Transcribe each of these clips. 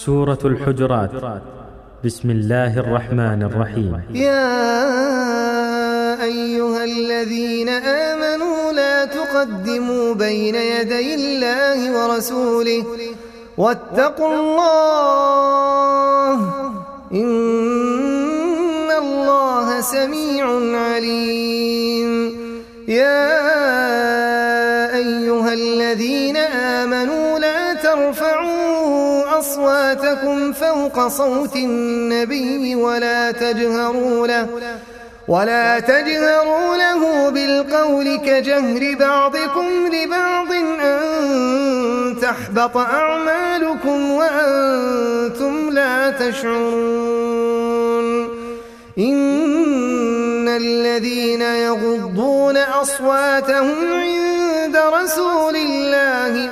سورة الحجرات. بسم الله الرحمن الرحيم. يا أيها الذين آمنوا لا تقدموا بين يدي الله ورسوله واتقوا الله إن الله سميع عليم. يا أيها الذين آمنوا لا ترفعوا أصواتكم فوق صوت النبي ولا تجهروا له بالقول كجهر بعضكم لبعض أن تحبط أعمالكم وأنتم لا تشعرون. إن الذين يغضون أصواتهم عند رسول الله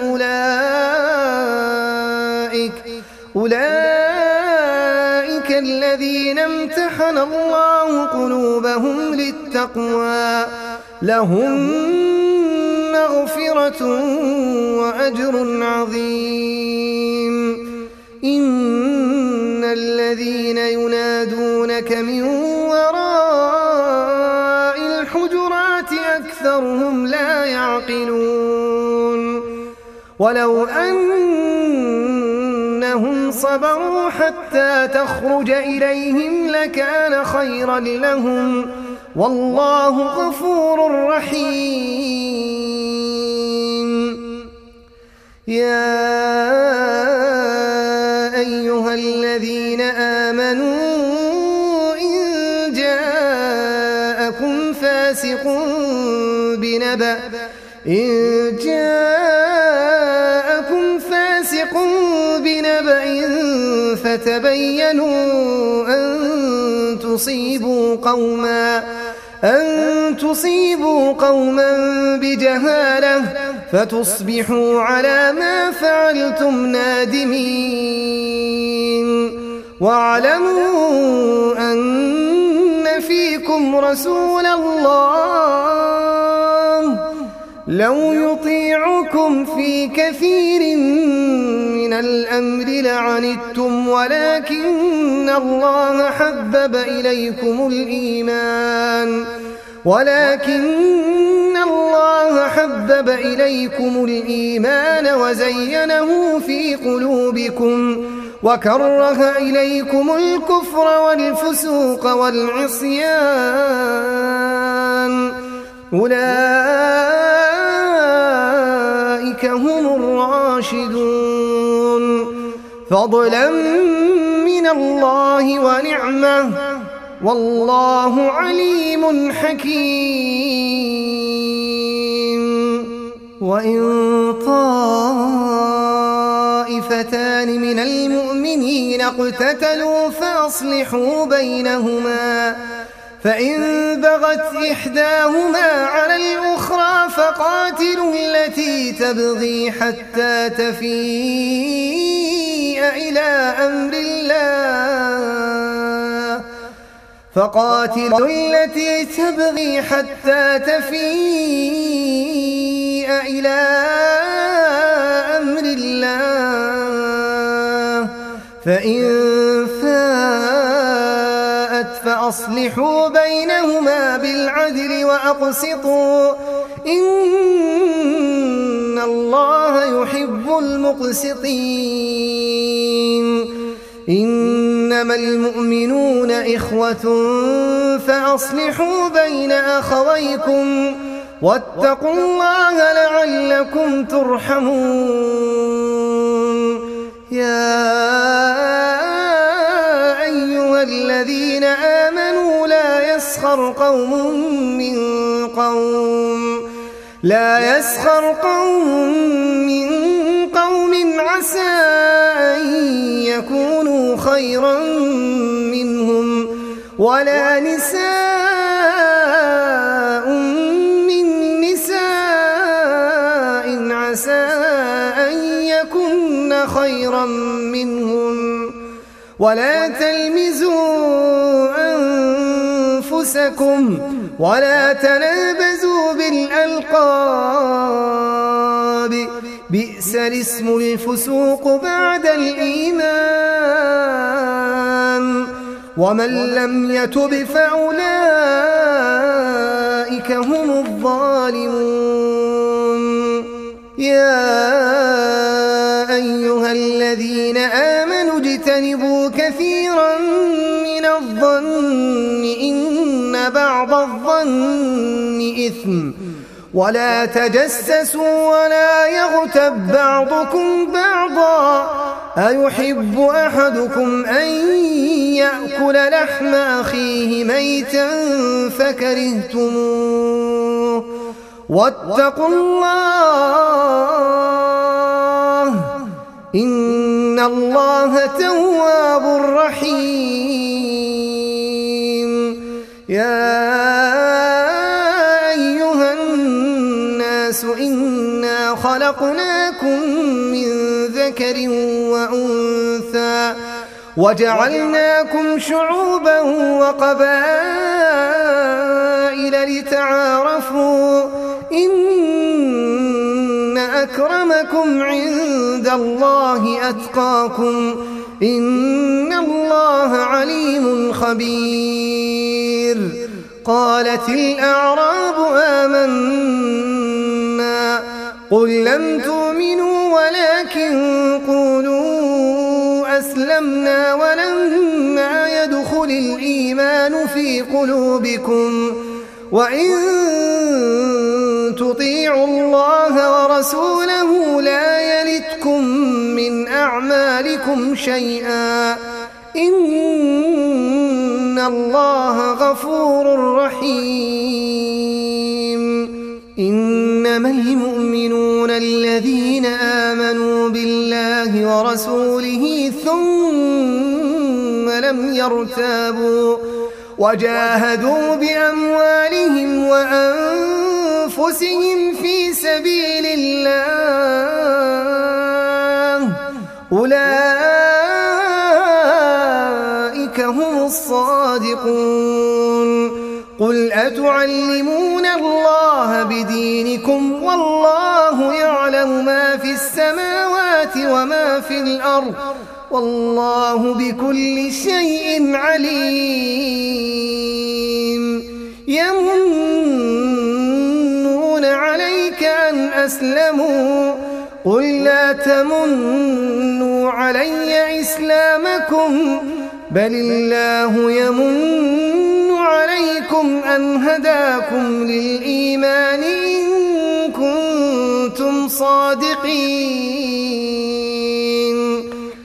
أولئك الذين امتحن الله قلوبهم للتقوى لهم مغفرة وأجر عظيم. إن الذين ينادونك من وراء الحجرات أكثرهم لا يعقلون. ولو أنهم صبروا حتى تخرج إليهم لكان خيرا لهم والله غفور رحيم. يا أيها الذين آمنوا إن جاءكم فاسق بنبأ فتبينوا أن تصيبوا قوما بجهالة فتصبحوا على ما فعلتم نادمين. واعلموا أن فيكم رسول الله لو يطيعكم في كثير من الأمر لعنتم ولكن الله حبب إليكم الإيمان وزينه في قلوبكم وكره إليكم الكفر والفسوق والعصيان أولئك هم الراشدون فضلا من الله ونعمة والله عليم حكيم. وإن طائفتان من المؤمنين اقتتلوا فأصلحوا بينهما فإن بغت إحداهما على الأخرى فقاتلوا التي تبغي حتى تفيء إلى أمر الله فإن فاءت فأصلحوا بينهما بالعدل وأقسطوا إن الله يحب المقسطين. إنما المؤمنون إخوة فأصلحوا بين أخويكم واتقوا الله لعلكم ترحمون. يا أيها الذين آمنوا لا يسخر قوم من قوم عسى أن يكونوا خيرا منهم ولا نساء من نساء عسى أن يكن خيرا منهم ولا تلمزوا أنفسكم ولا تنابزوا بالألقاب بئس الاسم الفسوق بعد الإيمان ومن لم يتب فأولئك هم الظالمون. يا أيها الذين آمنوا اجتنبوا كثيرا من الظن إن بعض الظن إثم ولا تجسسوا ولا يغتب بعضكم بعضا أيحب أحدكم أن يأكل لحم أخيه ميتا فكرهتموه واتقوا الله إن الله تواب رحيم. يا أيها الناس إنا خلقناكم من ذكر وأنثى وجعلناكم شعوبا وقبائل لتعارفوا إن أكرمكم عند الله أتقاكم إن الله عليم خبير. قالت الأعراب آمنا قل لم تؤمنوا ولكن قولوا أسلمنا ولما يدخل الإيمان في قلوبكم وإن تطيعوا الله ورسوله لا يلتكم من أعمالكم شيئا إن الله غفور رحيم. إنما المؤمنون الذين آمنوا بالله ورسوله ثم لم يرتابوا وجاهدوا بأموالهم وأنفسهم في سبيل الله أولئك هم الصادقون. قل أتعلمون الله بدينكم والله يعلم ما في السماوات وما في الأرض والله بكل شيء عليم. يمنون عليك أن أسلموا قل لا تمنوا علي إسلامكم بل الله يمن عليكم أن هداكم للإيمان إن كنتم صادقين.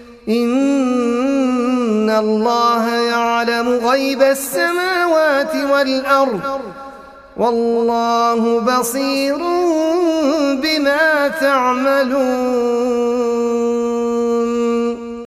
إن الله يعلم غيب السماوات والأرض والله بصير بما تعملون.